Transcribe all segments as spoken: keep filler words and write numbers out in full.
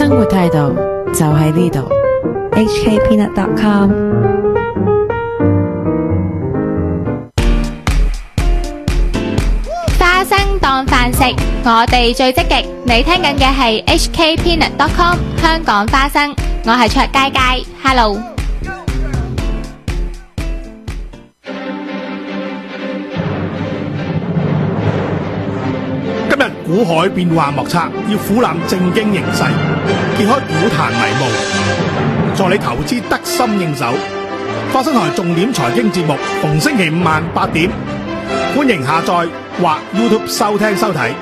生活態度就喺呢度 H K peanut dot com。 花生當飯食，我哋最積極。你聽緊嘅係 H K peanut dot com 香港花生，我係卓佳佳 ，Hello。 今日股海變幻莫測，要俯瞰正經形勢，揭開股壇迷霧，助你投資得心應手。花生台重點財經節目，逢星期五晚八點，歡迎下載或 YouTube 收聽收睇。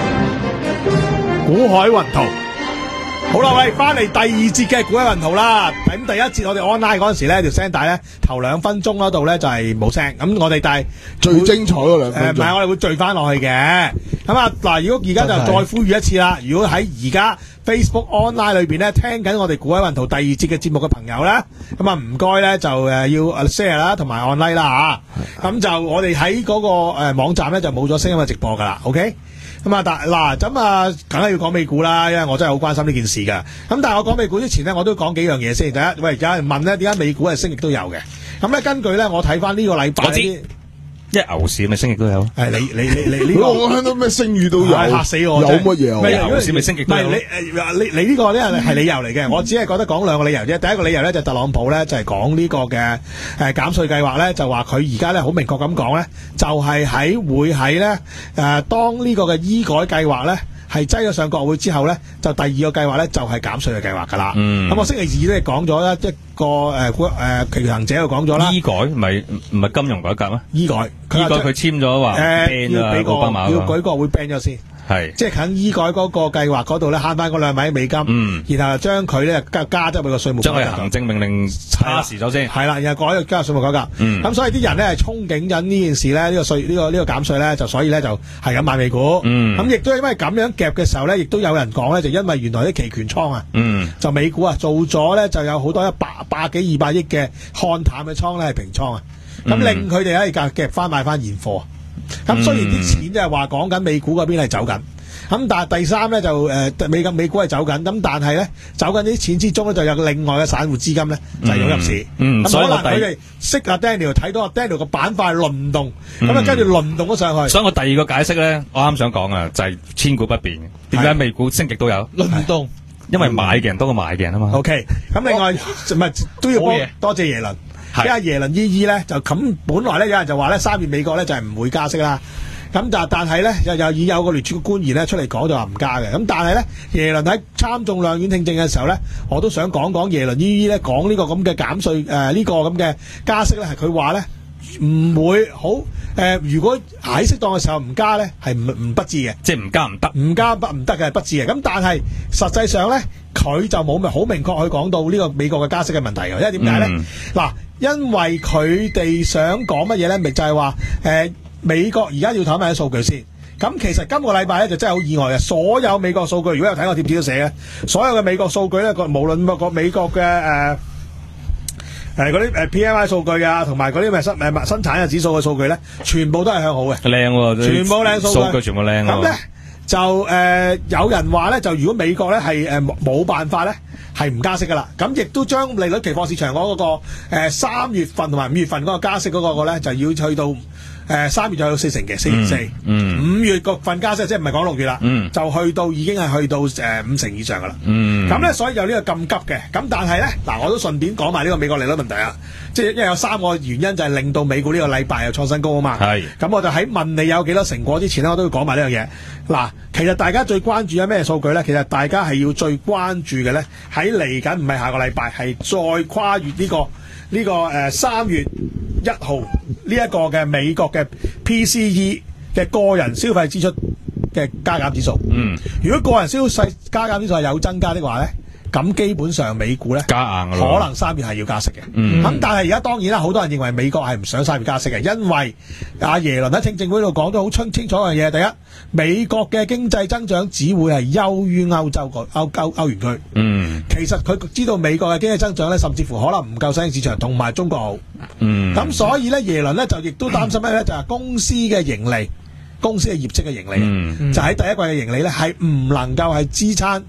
股海雲圖，好啦，喂，翻嚟第二節嘅股海雲圖啦。咁第一節我哋 online 嗰陣時咧，條聲帶咧頭兩分鐘嗰度咧就係冇聲，咁我哋但係最精彩嗰兩分鐘， 誒唔係我哋會聚翻落去嘅。咁啊嗱，如果而家就再呼籲一次啦，如果喺而家 Facebook online 裏邊咧聽緊我哋股海雲圖第二節嘅節目嘅朋友咧，咁啊唔該咧就誒要 share 啦，同埋按 like 啦嚇。咁就我哋喺嗰個誒網站咧就冇咗聲音嘅直播噶啦 ，OK？咁啊，但嗱咁啊，梗係要講美股啦，因為我真係好關心呢件事噶。咁但係我講美股之前咧，我都講幾樣嘢先。第一，喂，而家問咧，點解美股係升亦都有嘅？咁咧，根據咧，我睇翻呢個禮拜， 我知，一牛市咪升亦都有。 係你你你你呢個， 我聽到咩聲譽都有， 嚇死我！ 有乜嘢啊？ 咩牛市咪升亦都有。 唔係你誒你你呢個咧係理由嚟嘅。我只係覺得講兩個理由啫。第一個理由咧就特朗普咧就係講呢個嘅誒減稅計劃咧，就話佢而家咧好明確咁講咧，就係喺會喺咧誒當呢個嘅醫改計劃咧。係擠咗上國會之後咧，就第二個計劃咧就係減稅嘅計劃㗎啦。咁、嗯、我星期二咧講咗咧一個誒誒其行者就講咗啦。 醫改唔係唔係金融改革咩？ 醫改， 醫改佢簽咗話誒要俾個要舉國會 ban 咗先。係，即係喺醫改嗰個計劃嗰度咧慳翻嗰兩萬美金，嗯，然後將佢咧加加咗佢個稅務， 將佢行政命令差時咗先， 係啦，然後改加稅務改革，嗯，咁所以啲人咧係憧憬緊呢件事咧，呢、呢個稅呢、呢個呢、呢個減稅咧，就所以咧就係咁買美股，嗯，咁亦都因為咁樣夾嘅時候咧，亦都有人講咧，就因為原來啲期權倉啊，嗯，就美股啊做咗咧就有好多一百百幾二百億嘅看淡嘅倉咧係平倉啊，咁、嗯、令佢哋咧夾夾翻買翻現貨。咁雖然啲錢就係話講緊美股嗰邊係走緊，咁但係第三咧就誒美金美股係走緊，咁但係咧走緊啲錢之中咧就有另外嘅散戶資金咧就湧入市， 嗯， 咁可能佢哋識阿 Daniel 睇到阿 Daniel 個板塊輪動，咁啊跟住輪動咗上去。 所以我第二個解釋咧，我啱想講啊，就係千古不變嘅。點解美股升極都有輪動？ 因為買嘅人多過賣嘅人啊嘛。 OK， 咁另外唔係都要多謝耶倫。因為耶倫依依咧就咁，本來咧有人就話咧三月美國咧就係唔會加息啦，咁但但係咧又又已有個聯儲嘅官員咧出嚟講就話唔加嘅，咁但係咧耶倫喺參眾兩院聽證嘅時候咧，我都想講講耶倫依依咧講呢個咁嘅減稅誒呢個咁嘅加息咧係佢話咧唔會好誒、呃，如果喺適當嘅時候唔加咧係唔唔不智嘅， 即係唔加唔得， 唔加不唔得嘅係不智嘅，咁但係實際上咧佢就冇咪好明確去講到呢個美國嘅加息嘅問題嘅，因為點解咧嗱？嗯因為佢哋想講乜嘢咧，咪就係話誒美國而家要睇埋啲數據先。咁其實今個禮拜咧就真係好意外嘅，所有美國數據如果有睇我貼紙都寫嘅，所有嘅美國數據咧，個無論個美國嘅誒誒嗰啲誒 P M I 數據啊，同埋嗰啲咩生誒生產嘅指數嘅數據咧，全部都係向好嘅， 靚喎， 全部靚數據， 數據全部靚喎。 咁咧就誒、呃、有人話咧，就如果美國咧係誒冇辦法咧。係唔加息噶啦，咁亦都將利率期貨市場嗰、那個誒三、呃、月份同埋五月份嗰個加息嗰個咧，就要去到誒三、呃、月就有四成嘅四成四，五月個份加息即係唔係講六月啦、嗯，就去到已經係去到誒、呃、五成以上噶啦。咁、嗯、咧所以有呢個咁急嘅，咁但係咧嗱，我都順便講埋呢個美國利率問題啊，即係因為有三個原因就係令到美股呢個禮拜又創新高啊嘛。係，咁我就喺問你有幾多成果之前咧，我都要講埋呢樣嘢。嗱，其實大家最關注有咩數據咧？其實大家係要最關注嘅咧，喺嚟緊唔係下個禮拜，係再跨越呢、這個呢、這個誒三、呃、月一號呢一個嘅美國嘅 P C E 嘅個人消費支出嘅加減指數。嗯，如果個人消費加減指數係有增加的話咧，咁基本上美股咧加硬可能三月係要加息嘅。嗯，咁但係而家當然啦，好多人認為美國係唔想三月加息嘅，因為阿耶倫喺聽證會度講咗好清清楚嘅嘢。第一，美國嘅經濟增長只會係優於歐洲個歐歐歐元區。嗯，其實佢知道美國嘅經濟增長咧，甚至乎可能唔夠新興市場同埋中國好。嗯，咁所以咧，耶倫咧就亦都擔心咩咧？就係公司嘅盈利、公司嘅業績嘅盈利，嗯、就喺第一季嘅盈利咧係唔能夠係支撐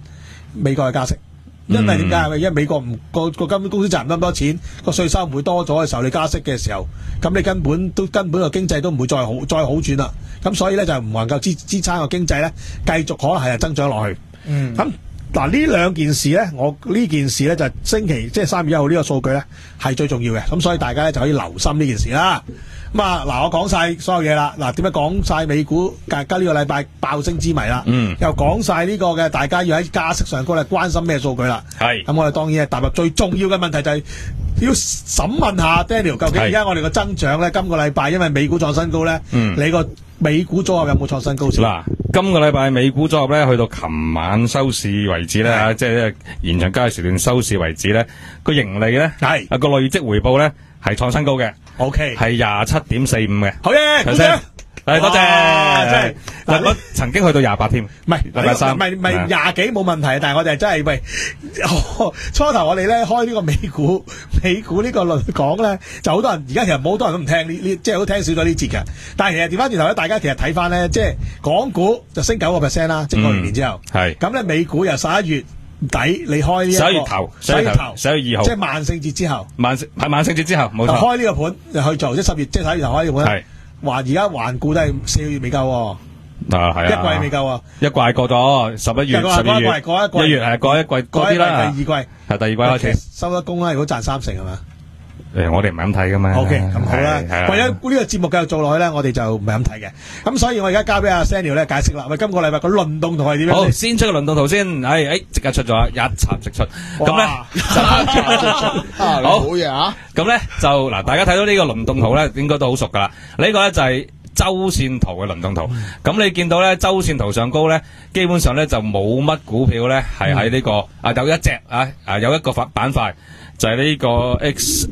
美國嘅加息。因為點解？因為美國唔個個金公司賺唔咁多錢，個稅收唔會多咗嘅時候，你加息嘅時候，咁你根本都根本個經濟都唔會再好再好轉啦。咁所以咧就唔能夠支支撐個經濟咧，繼續可能係增長落去。嗯，咁嗱呢兩件事咧，我呢件事咧就星期即係三月一號呢個數據咧係最重要嘅。咁所以大家咧就可以留心呢件事啦。咁啊嗱，我講晒所有嘢啦。嗱，點解講晒美股加加呢個禮拜爆升之謎啦？嗯，又講晒呢個嘅大家要喺加息上高咧關心咩數據啦？係。咁我哋當然係踏入最重要嘅問題就係要審問下 Daniel， 究竟而家我哋個增長咧，今個禮拜因為美股創新高咧，嗯，你個美股組合有冇創新高先？ 嗱，今個禮拜美股組合咧，去到琴晚收市為止咧嚇，即係延長交易時段收市為止咧，個盈利咧係啊個累積回報咧係創新高嘅。O K， 係廿七點四五嘅， 好嘢，鼓掌， 係多謝，真係嗱，我曾經去到廿八添， 唔係禮拜三， 唔係唔係廿幾冇問題，但係我哋真係喂，初頭我哋咧開呢個美股美股呢個論講咧，就好多人而家其實冇好多人都唔聽呢呢，即係好聽少咗呢節嘅，但係其實調翻轉頭咧，大家其實睇翻咧，即係港股就升九個 percent 啦，即係過完年之後，係咁咧，美股由十一月底你開呢一個十一月頭，十一月頭，十一月二號， 即係萬聖節之後， 萬聖係萬聖節之後，冇錯。 開呢個盤就去做，即係十月，即係十一月頭開呢個盤。係話而家環顧都係四個月未夠喎。 啊，係啊， 一季未夠啊， 一季過咗，十一月、十二月、 過一季， 一月係過一季，過啲啦。 第二季係第二季開始收得工啦，如果賺三成係嘛？ 誒，我哋唔係咁睇噶嘛。 O K，咁好啦。為咗呢個節目繼續做落去咧，我哋就唔係咁睇嘅。咁所以我而家交俾阿 Daniel 咧解釋啦。喂，今個禮拜個輪動圖係點樣？ 好，先出個輪動圖先。誒誒，即刻出咗，一插即出。咁咧， 好嘢啊！ 咁咧就嗱，大家睇到呢個輪動圖咧，應該都好熟噶啦。呢個咧就係周線圖嘅輪動圖。咁你見到咧，周線圖上高咧，基本上咧就冇乜股票咧係喺呢個啊，有一隻啊啊有一個板板塊。就係呢個 X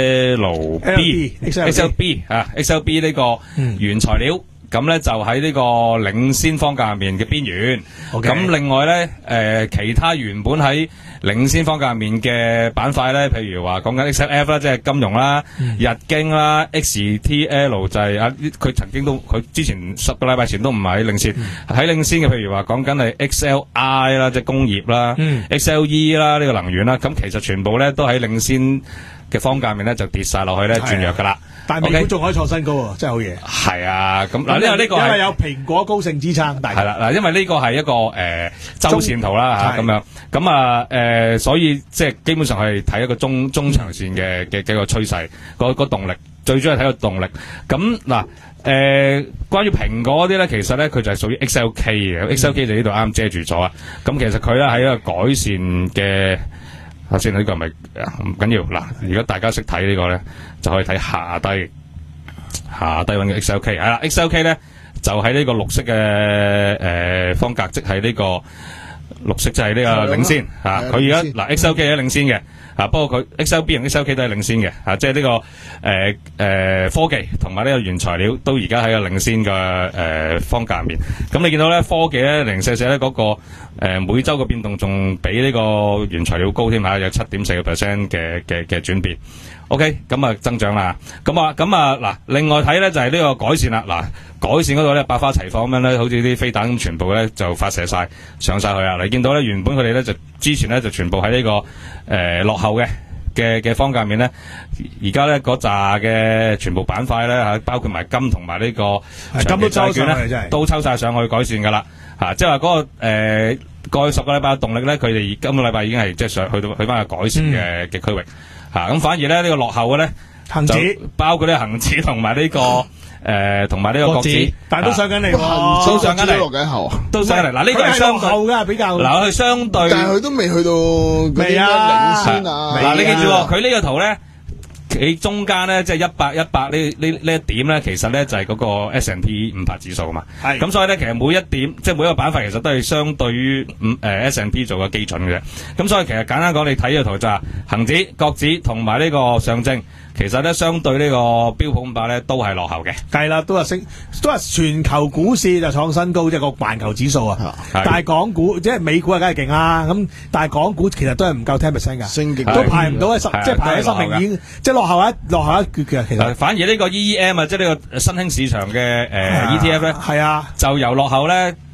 L B、X L B 啊 ，X L B 呢個原材料，咁咧就喺呢個領先方價入面嘅邊緣。咁另外咧，誒其他原本喺領先方價入面嘅板塊咧，譬如話講緊 X L F 啦，即係金融啦、日經啦 ，X T L 就係啊，佢曾經都佢之前十個禮拜前都唔係喺領先，喺領先嘅譬如話講緊係 X L I 啦，即係工業啦 ，X L E 啦呢個能源啦，咁其實全部咧都喺領先嘅方價面咧就跌晒落去咧轉弱噶啦。 但係美股仲可以創新高喎，真係好嘢。 係啊，咁嗱，因為呢個因為有蘋果高盛支撐， 係啦嗱，因為呢個係一個誒周線圖啦嚇，咁樣咁啊誒，所以即係基本上係睇一個中中長線嘅嘅幾個趨勢，個個動力最主要係睇個動力。咁嗱誒，關於蘋果嗰啲咧，其實咧佢就係屬於 X L K 嘅，X L K 就呢度啱遮住咗啊。咁其實佢咧係一個改善嘅。頭先呢個咪唔緊要嗱，如果大家識睇呢個咧，就可以睇下低下低揾嘅 X L K 係啦 ，X L K 咧就喺呢個綠色嘅誒方格，即係呢個綠色就係呢個領先嚇。佢而家嗱 X L K 係領先嘅嚇，不過佢 X L B 同 X L K 都係領先嘅嚇，即係呢個誒誒科技同埋呢個原材料都而家喺個領先嘅誒方格入面。咁你見到咧科技咧零舍舍咧嗰個。誒每週嘅變動仲比呢個原材料高添嚇，有七點四個 percent 嘅嘅嘅轉變。OK，咁啊增長啦。咁啊咁啊嗱，另外睇咧就係呢個改善啦。嗱，改善嗰度咧百花齊放咁樣咧，好似啲飛彈咁，全部咧就發射晒上晒去啊！你見到咧原本佢哋咧就之前咧就全部喺呢個誒落後嘅嘅嘅方價面咧，而家咧嗰扎嘅全部板塊咧嚇，包括埋金同埋呢個長期債券咧，都抽晒上去改善㗎啦。嚇，即係話嗰個誒、呃、過去十個禮拜嘅動力咧，佢哋今個禮拜已經係即係上去到去翻個改善嘅嘅區域嚇，咁、啊、反而咧呢、這個落後嘅咧， 恒指包括呢個恒指同埋呢個誒同埋呢個國指， 但係都上緊嚟喎， 都上緊嚟， 落緊後， 都上緊嚟。嗱呢個係相對後嘅比較， 嗱佢相對， 但係佢都未去到未啊領先啊。 嗱你記住喎，佢呢個圖咧。喺中間咧，即係一百一百呢呢呢一點咧，其實咧就係、是、嗰個 S and P 五百指數啊嘛。係。咁所以咧，其實每一點，即係每一個板塊，其實都係相對於五誒 S and P 做個基準嘅。咁所以其實簡單講，你睇呢個圖就係恒指、國指同埋呢個上證，其實咧相對呢個標普五百咧都係落後嘅。 係啦，都係升，都係全球股市就創新高，即係個環球指數啊。但係港股即係美股啊，梗係勁啦。咁但係港股其實都係唔夠 ten percent 㗎，升極都排唔到喺十，即係排喺十名已經即係落後一落後一橛嘅。其實反而呢個 E E M 啊，即係呢個新興市場嘅誒 E T F 咧， 係啊， 就由落後咧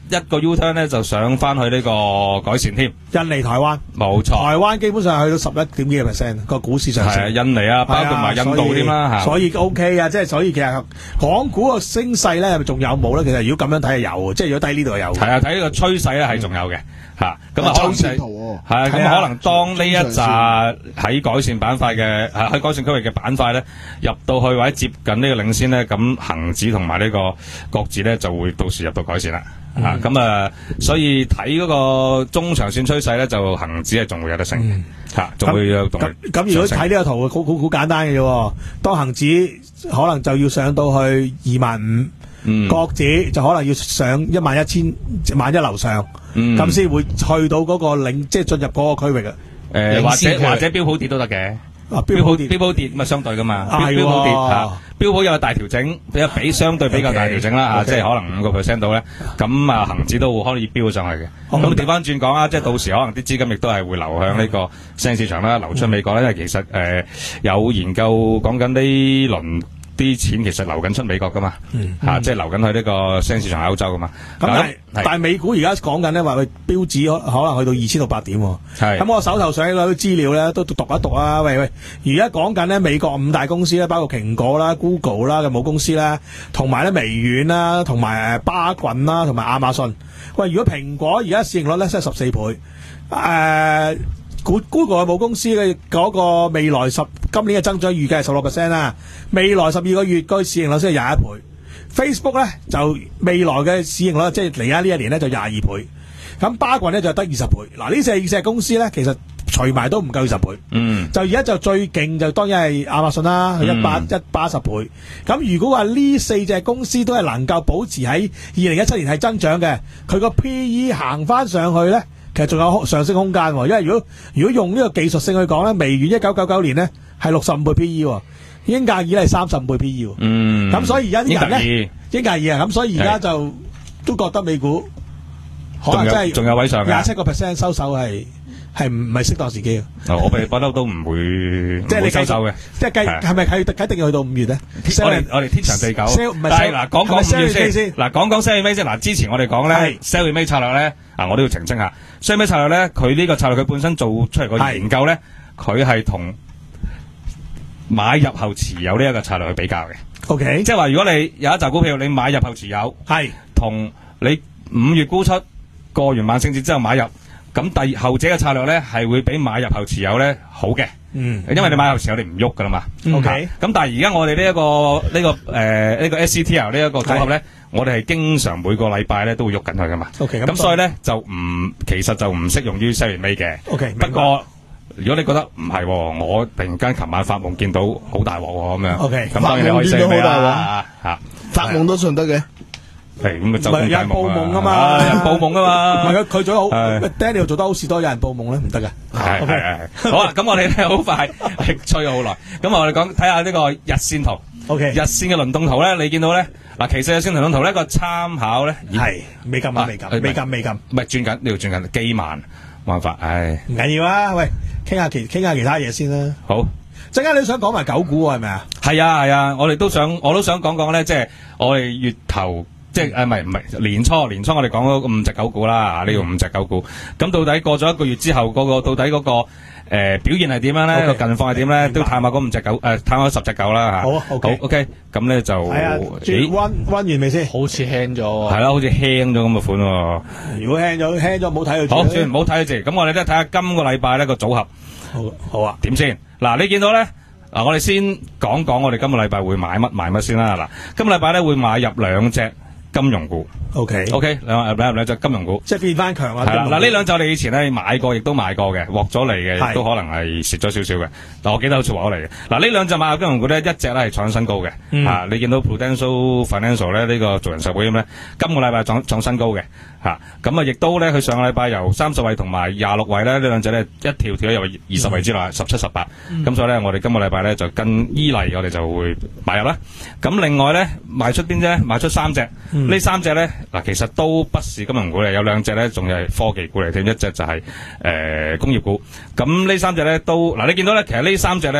一個 U turn 咧就上翻去呢個改善添。 印尼、台灣， 冇錯， 台灣基本上去到十一點幾個 percent 個股市上升。 係啊，印尼啊，包括埋印度添啦嚇。 所以 OK 啊，即係所以其實港股個升勢咧，係咪仲有冇咧？其實如果咁樣睇係有，即係如果睇呢度係有。 係啊，睇呢個趨勢咧係仲有嘅嚇。咁啊，可能係係啊，咁可能當呢一紮喺改善板塊嘅喺改善區域嘅板塊咧入到去或者接近呢個領先咧，咁恆指同埋呢個國指咧就會到時入到改善啦。啊，咁啊，所以睇嗰個中長線趨勢咧，就恒指係仲會有得升，吓，仲會有動力。 咁咁如果睇呢個圖，好好好簡單嘅啫。當恒指可能就要上到去二萬五，國指就可能要上一萬一千萬一樓上，咁先會去到嗰個領，即係進入嗰個區域啊。 誒，或者或者標普跌都得嘅。 啊， 標普跌，標普跌咁啊，相對噶嘛，標標普跌吓，標普有大調整，比較比相對比較大調整啦吓，即係可能五個 percent 到咧，咁啊恒指都會可以飆上去嘅。咁調翻轉講啊，即係到時可能啲資金亦都係會流向呢個新興市場啦，流出美國咧，因為其實誒有研究講緊呢輪。啲錢其實流緊出美國噶嘛，嚇，即係流緊去呢個新興市場歐洲噶嘛。 咁但係但係美股而家講緊咧話佢標指可可能去到二千六百點。係。咁我手頭上嗰啲資料咧都讀一讀啊。喂喂，而家講緊咧美國五大公司咧，包括蘋果啦、Google 啦嘅母公司啦，同埋咧微軟啦，同埋誒巴郡啦，同埋亞馬遜。喂，如果蘋果而家市盈率咧即係十四倍，誒。Google 嘅母公司嘅嗰個未來十今年嘅增長預計係十六 percent 啦，未來十二個月個市盈率先係廿一倍。Facebook 咧就未來嘅市盈率即係嚟緊呢一年咧就廿二倍，咁巴郡咧就得二十倍。嗱呢四隻公司咧其實除埋都唔夠二十倍，嗯，就而家就最勁就當然係亞馬遜啦，一百一百一十倍。咁如果話呢四隻公司都係能夠保持喺二零一七年係增長嘅，佢個 P E 行翻上去咧。其實仲有上升空間，因為如果如果用呢個技術性去講咧，微軟一九九九年咧係六十五倍 P E， 英格爾係三十五倍 P E， 嗯，咁所以而家啲人咧，英格爾啊，咁所以而家就都覺得美股可能真係仲有位上嘅廿七個 percent 收手係係唔係適當時機啊？ 我哋不嬲都唔會即係你收手嘅， 即係計係咪係一定要去到五月咧？ 我哋我哋天長地久，但係嗱講講五月先，嗱講講 sell 尾先，嗱之前我哋講咧 sell 尾策略咧，啊我都要澄清下。sell 尾策略咧，佢呢個策略佢本身做出嚟個研究咧，佢係同買入後持有呢一個策略去比較嘅。O K， 即係話如果你有一隻股票，你買入後持有，係同你五月沽出過完萬聖節之後買入，咁第後者嘅策略咧係會比買入後持有咧好嘅。嗯，因為你買後持有你唔喐噶啦嘛。O K，咁但係而家我哋呢一個呢、這個誒呢、呃這個 S C T L 呢一個組合咧。我哋係經常每個禮拜咧都會喐緊佢噶嘛，咁、okay, 所以咧就唔其實就唔適用於 sell 完尾嘅。Okay, 不過如果你覺得唔係、哦，我突然間琴晚發夢見到好大鑊喎咁樣，咁、okay, 當然你可以 sell 尾啦嚇。發夢都信得嘅，係咁啊，就有人報夢啊嘛，有人報夢啊嘛，唔係佢佢做得好 ，Daniel 做得好事多，有人報夢咧唔得嘅。係係係，好啦，咁我哋咧好快吹咗好耐，咁我哋講睇下呢個日線圖。O.K. 日線嘅輪動圖咧，你見到咧嗱，其實日線輪動圖咧個參考咧係未撳啊，未撳，未撳，未撳，唔係轉緊呢度轉緊，機慢，冇辦法，唉，唔緊要啊，喂，傾下其傾下其他嘢先啦。好，陣間你想講埋九股係咪啊？係啊係啊，我哋都想，我都想講講咧，即係我哋月頭，即係誒唔係唔係年初年初我哋講咗五隻九股啦，呢個五隻九股，咁到底過咗一個月之後，嗰個到底嗰個。誒、呃，表現係點樣咧？個、okay, 近況係點咧？都探下嗰五隻狗，誒、呃，探下十隻狗啦吓。好啊 ，OK，好 OK，咁咧就係啊，轉溫溫完未先？好似輕咗，係啦，好似輕咗咁嘅款喎。如果輕咗，輕咗唔好睇佢字。好，算唔好睇佢字。咁我哋都睇下今個禮拜呢個組合。好，好啊。點先？嗱，你見到咧？嗱，我哋先講講我哋今個禮拜會買乜買乜先啦。嗱，今個禮拜咧會買入兩隻金融股。O K O K 兩兩兩隻金融股，即係變翻強啊！係啦，嗱呢兩隻我哋以前咧買過，亦都買過嘅，獲咗嚟嘅，亦都可能係蝕咗少少嘅。但我記得好似獲咗嚟嘅。嗱呢兩隻買入金融股咧，一隻咧係創新高嘅，嗯、啊你見到 Prudential Financial 咧呢、這個做人壽保險咧，今個禮拜創創新高嘅，嚇咁啊亦都咧佢上個禮拜由三十位同埋廿六位咧呢兩隻咧一跳跳咗入二十位之內，十七十八，咁所以咧我哋今個禮拜咧就跟依例我哋就會買入啦。咁另外咧賣出邊啫？賣出三隻，嗯、呢三隻咧。嗱，其實都不是金融股嚟，有兩隻咧，仲係科技股嚟添，一隻就係、是、誒、呃、工業股。咁呢三隻咧都，嗱你見到咧，其實呢三隻咧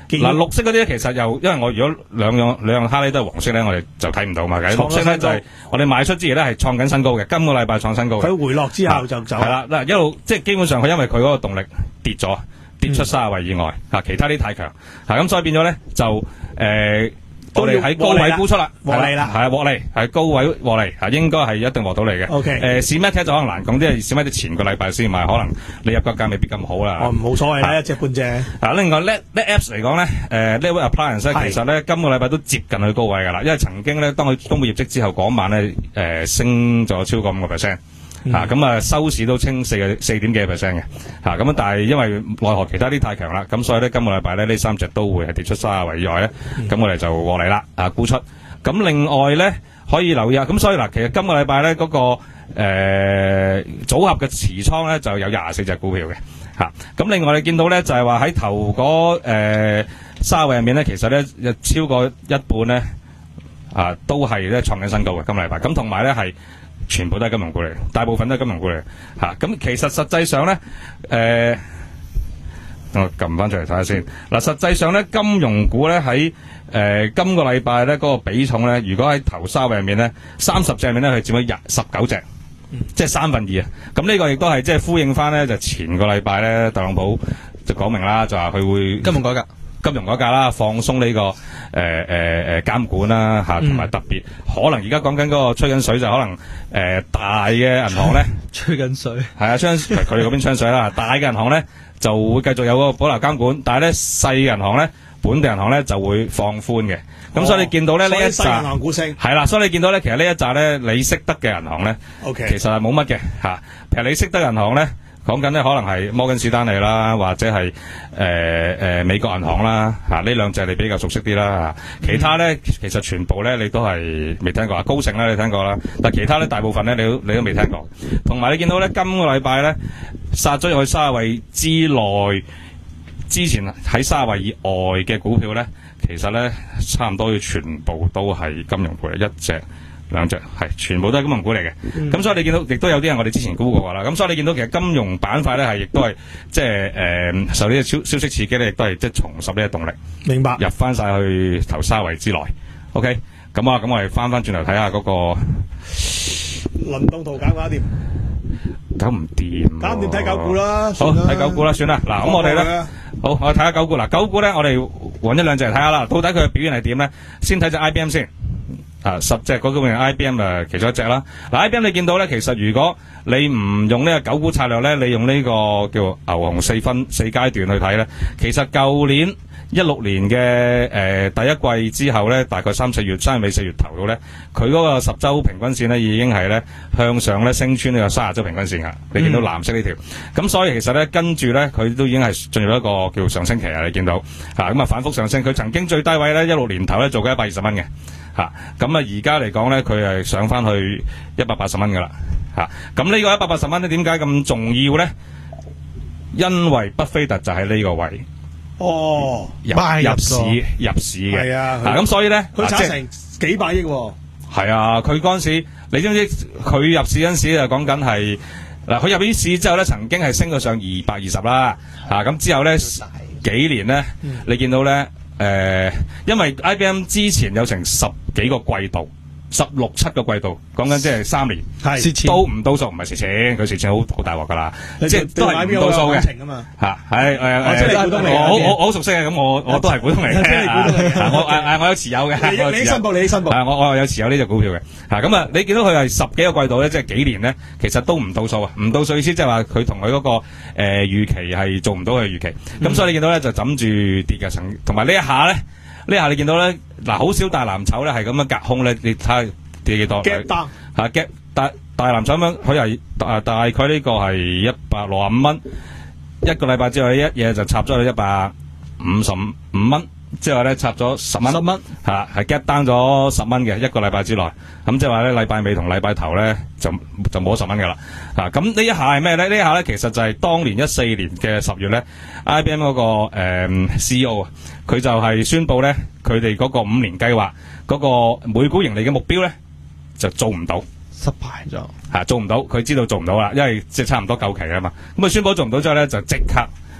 嗱，綠色嗰啲咧，其實又因為我如果兩樣兩樣哈利都係黃色咧，我哋就睇唔到嘛。綠色咧就係我哋賣出之前咧係創緊新高嘅，今個禮拜創新高。 佢回落之後就走。 係啦，嗱一路即係基本上佢因為佢嗰個動力跌咗，跌出三十位以外，嚇、嗯、其他啲太強，嚇咁所以變咗咧就誒。呃我哋喺高位沽出啦， 獲利啦， 係啊獲利，係高位獲利，係應該係一定獲到利嘅。 O K， 誒市咩 t 就可能難講啲，市咩 t 前個禮拜先買，可能你入個價未必咁好啦。 哦，冇所謂啦，一隻半隻。 啊，另外 Net Net Apps 嚟講咧，誒 Network Appliance 咧，其實咧今個禮拜都接近去高位㗎啦，因為曾經咧當佢公布業績之後嗰晚咧，誒升咗超過五個 percent。嚇咁啊收市都清四個四點幾 percent 嘅嚇咁啊，但係因為奈何其他啲太強啦，咁所以咧今個禮拜咧呢三隻都會係跌出三十位以外咧，咁、嗯、我哋就獲利啦啊沽出。咁另外咧可以留意啊，咁所以嗱，其實今個禮拜咧嗰個誒、呃、組合嘅持倉咧就有廿四隻股票嘅嚇。咁另外你見到咧就係話喺頭嗰誒三十位入面咧，其實咧有超過一半咧啊都係咧創緊新高嘅今個禮拜。咁同埋咧係。全部都係金融股嚟，大部分都係金融股嚟嚇。咁、啊、其實實際上咧，誒、呃，我撳翻出嚟睇下先。嗱、啊，實際上咧，金融股咧喺誒今個禮拜咧嗰個比重咧，如果喺頭三位入面咧，三十隻入面咧，佢佔咗廿十九隻，嗯、即係三分二啊。咁呢個亦都係即係呼應翻咧，就前個禮拜咧，特朗普就講明啦，就話佢會金融改革。金融改革啦，放鬆呢、這個誒誒誒監管啦嚇，同、啊、埋特別、嗯、可能而家講緊嗰個吹緊水就可能誒、呃、大嘅銀行咧， 吹緊水係啊，吹佢哋嗰邊吹水啦。大嘅銀行咧就會繼續有個保留監管，但係咧細嘅銀行咧，本地銀行咧就會放寬嘅。咁、哦、所以你見到咧呢一紮細銀行股升係啦，所以你見到咧其實呢一紮咧你識得嘅銀行咧，OK，其實係冇乜嘅嚇。譬如你識得銀行咧。講緊咧，可能係摩根士丹利啦，或者係誒誒美國銀行啦，嚇呢兩隻你比較熟悉啲啦嚇。其他咧其實全部咧你都係未聽過啊，高盛咧你聽過啦，但係其他咧大部分咧你都你都未聽過。同埋你見到咧今個禮拜咧殺咗入去三十位之內，之前喺三十位以外嘅股票咧，其實咧差唔多要全部都係金融股，一隻。兩隻係全部都係金融股嚟嘅，咁、嗯、所以你見到亦都有啲人我哋之前估過啦，咁所以你見到其實金融板塊咧係亦都係即係誒受呢個消消息刺激咧，亦都係即係重拾呢個動力，明白入翻晒去頭三位之內。OK，咁啊，咁我哋翻翻轉頭睇下嗰個輪動圖搞唔搞掂？ 搞唔掂， 搞唔掂睇九股啦。 好睇九股啦，算啦。嗱，咁我哋咧，好我睇下九股。嗱，九股咧，我哋揾一兩隻嚟睇下啦，到底佢嘅表現係點咧？先睇隻 I B M 先。啊，十隻嗰個嘅 I B M 誒，其中一隻啦。嗱 ，I B M 你見到咧，其實如果你唔用呢個九股策略咧，你用呢個叫牛熊四分四階段去睇咧，其實舊年一六年嘅誒、呃、第一季之後咧，大概三四月、三月尾四月頭到咧，佢嗰個十週平均線咧已經係咧向上咧升穿呢個三十週平均線噶。你見到藍色呢條，咁、嗯、所以其實咧跟住咧佢都已經係進入一個叫上升期啊！你見到嚇咁啊反覆上升，佢曾經最低位咧一六年頭咧做緊一百二十蚊嘅。吓咁啊！而家嚟講咧，佢係上翻去一百八十蚊噶啦。吓咁呢個一百八十蚊咧，點解咁重要咧？因為巴菲特就喺呢個位哦，入入市入市嘅係啊。咁、啊、所以咧， 佢炒成幾百億喎。 係啊，佢嗰陣時，你知唔知佢入市嗰陣時就講緊係嗱，佢入咗市之後咧，曾經係升到上二百二十啦。吓、啊、咁之後咧幾年咧、嗯，你見到咧。誒、呃，因為 I B M 之前有成十幾個季度，十六七個季度，講緊即係三年，係都唔到數，唔係蝕錢，佢蝕錢好好大鑊噶啦，即係都係唔到數嘅，吓係誒誒，我我我好熟悉嘅，咁我我都係股東嚟嘅，我誒誒我有持有嘅， 你你申報你申報， 係我我有持有呢隻股票嘅，吓咁啊，你見到佢係十幾個季度咧，即係幾年咧，其實都唔到數啊，唔到數意思即係話佢同佢嗰個誒預期係做唔到佢預期，咁所以你見到咧就枕住跌嘅，同埋呢一下咧。呢下你見到咧，嗱好少大藍籌咧係咁樣隔空咧，你睇下跌幾多？ 夾單嚇夾大大藍籌咁樣，佢係大大概呢個係一百六十五蚊，一個禮拜之後一嘢就插咗去一百五十五蚊，之後咧插咗十蚊，十蚊嚇係夾單咗十蚊嘅一個禮拜之內，咁即係話咧禮拜尾同禮拜頭咧就就冇十蚊㗎啦嚇。咁呢一下係咩咧？呢一下咧其實就係當年一四年嘅十月咧 ，I B M 嗰、那個、呃、C E O 啊。佢就係宣布咧，佢哋嗰個五年計劃嗰個每股盈利嘅目標咧，就做唔到， 失敗咗嚇， 做唔到。佢知道做唔到啦，因為即係差唔多夠期啦嘛。咁佢宣布做唔到之後咧，就即刻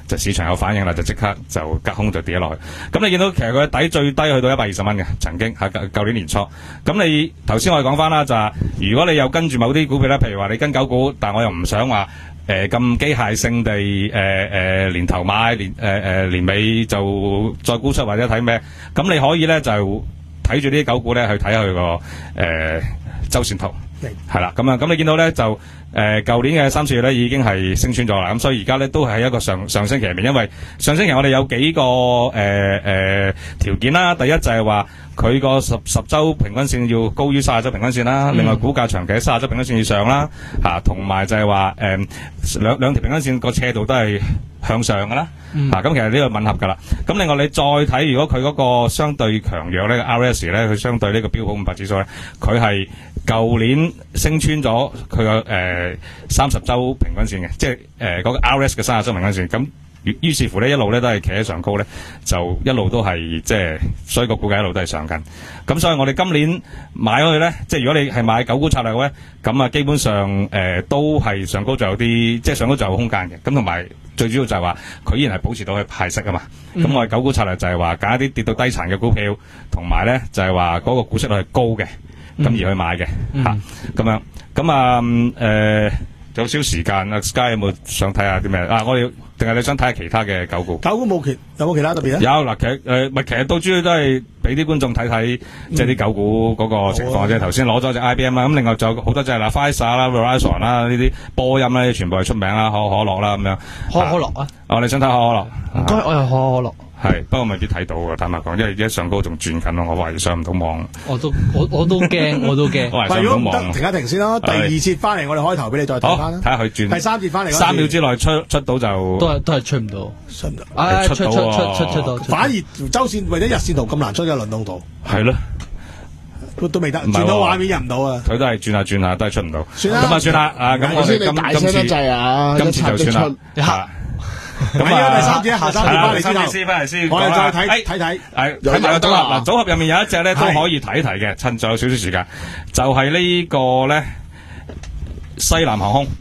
就市場有反應啦，就即刻就隔空就跌咗落去。咁你見到其實佢底最低去到一百二十蚊嘅，曾經喺舊舊年年初。咁你頭先我哋講翻啦，就係如果你有跟住某啲股票咧，譬如話你跟狗股，但我又唔想話誒咁機械性地誒誒、呃、年頭買年誒誒、呃、年尾就再沽出或者睇咩，咁你可以咧就睇住呢啲狗股咧去睇佢個誒周線圖。係啦，咁啊，咁你見到咧就誒，舊、呃、年嘅三四月咧已經係升穿咗啦，咁所以而家咧都係一個上上升期入面，因為上升期我哋有幾個誒誒條件啦，第一就係話佢個十十周平均線要高於三十周平均線啦，嗯、另外股價長期喺三十周平均線以上啦，吓、啊，同埋就係話誒兩兩條平均線個斜度都係向上噶啦，嗯、啊，咁其實呢個吻合噶啦，咁另外你再睇如果佢嗰個相對強弱咧 ，R S 咧，佢相對呢個標普五百指數咧，佢係舊年升穿咗佢個誒三十周平均線嘅，即係誒嗰個 R S 嘅三十周平均線，咁於於是乎咧一路咧都係企喺上高咧，就一路都係即係，所以個股價一路都係上緊。咁所以我哋今年買咗去咧，即係如果你係買狗股策略咧，咁啊基本上誒、呃、都係上高就有啲，即係上高就有空間嘅。咁同埋最主要就係話佢依然係保持到佢派息啊嘛。咁、嗯、我哋狗股策略就係話揀一啲跌到低殘嘅股票，同埋咧就係話嗰個股息率係高嘅。咁、嗯、而去買嘅吓，咁、嗯、樣咁啊誒，有少時間啊 ，Sky 有冇想睇下啲咩啊？我哋定係你想睇下其他嘅狗股？狗股冇其有冇其他特別咧？有嗱，其實誒，咪、呃、其實都主要都係俾啲觀眾睇睇，即係啲狗股嗰個情況啫。頭先攞咗隻 I B M 啦，咁另外仲有好多隻啦 Pfizer 啦、Verizon 啦呢啲波音咧，全部係出名啦，可可樂啦咁樣。可可樂啊？哦，你想睇可可樂？唔該，我又可可樂。係，不過未必睇到嘅，坦白講，因為而家上高仲轉緊咯，我懷疑上唔到網。我都我我都驚，我都驚。我如果唔得，停一停先咯。第二節翻嚟，我哋開頭俾你再睇翻啦。睇下佢轉。第三節翻嚟，三秒之內出出到就都係都係出唔到，出唔到。唉，出出出出出到。反而周線或者日線圖咁難出嘅輪動圖。係咯，都都未得，轉到畫面入唔到啊。佢都係轉下轉下，都係出唔到。算啦，咁啊算啦，啊咁我哋今今次今次就算啦。咁啊，第三節下三節翻嚟之後，翻嚟先，我哋再睇睇睇，係睇埋個組合。嗱，組合入面有一隻咧都可以睇一睇嘅，趁仲有少少時間，就係呢個咧西南航空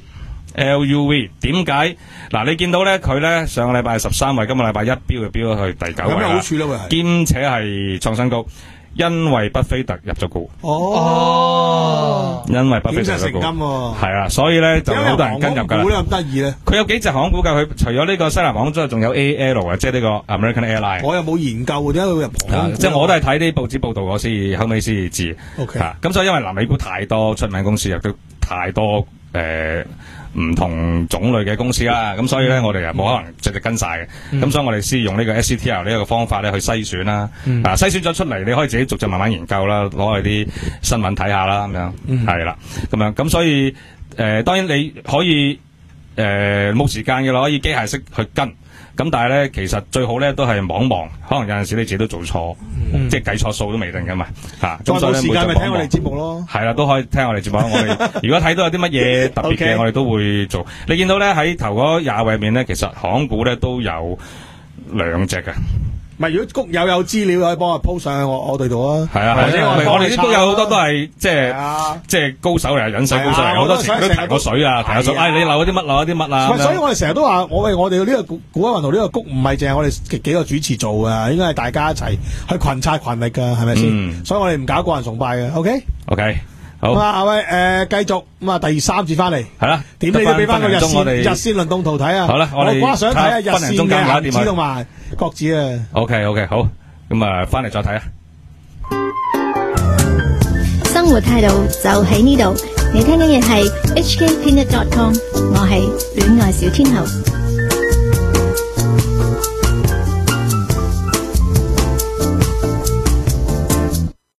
L U V。點解？嗱，你見到咧佢咧上個禮拜係十三位，今個禮拜一飆就飆咗去第九位啦。有咩好處咧？兼且係創新高。因為巴菲特入咗股哦，因為巴菲特入咗股，係啦，所以咧就好多人跟入噶啦。咁得意咧？佢有幾隻航空股噶？佢除咗呢個西南航空之外，仲有 A L 啊，即係呢個 American Airline。我又冇研究，點解佢會入航空股？即係我都係睇啲報紙報道，我先後尾先至知。OK，咁所以因為南美股太多出名公司，亦都太多誒唔同種類嘅公司啦，咁所以咧我哋又冇可能隻隻跟晒嘅，咁、嗯、所以我哋先用呢個 S C T L 呢一個方法咧去篩選啦，嗯、啊篩選咗出嚟，你可以自己逐隻慢慢研究啦，攞去啲新聞睇下啦，咁樣係啦，咁樣咁所以誒、呃、當然你可以誒冇、呃、時間嘅啦，可以機械式去跟。咁但係咧，其實最好咧都係望望，可能有陣時你自己都做錯，嗯、即係計錯數都未定噶嘛嚇。再冇時間咪聽我哋節目咯。係啦，都可以聽我哋節目。我哋如果睇到有啲乜嘢特別嘅， Okay. 我哋都會做。你見到咧喺頭嗰廿位入面咧，其實航空股咧都有兩隻嘅。唔係，如果谷友有資料可以幫我 po 上去我我哋度啊。係啊，我哋啲谷友好多都係即係即係高手嚟，引水高手嚟，好多時都提過水啊，提下水。哎，你漏咗啲乜？漏咗啲乜啊？所以我哋成日都話，我哋我哋呢個股股海運動呢個谷唔係淨係我哋幾個主持做㗎，應該係大家一齊去群策群力㗎，係咪先？所以我哋唔搞個人崇拜嘅。OK，OK，好。咁啊，喂，誒，繼續咁啊，第三節翻嚟係啦。點你都俾翻個日線日線輪動圖睇啊！好啦，我哋想睇下日線嘅恆指同埋國指啊。OK OK 好，咁啊翻嚟再睇啊。 生活態度就喺呢度，你聽緊嘅係 H K Peanut dot com， 我係戀愛小天后。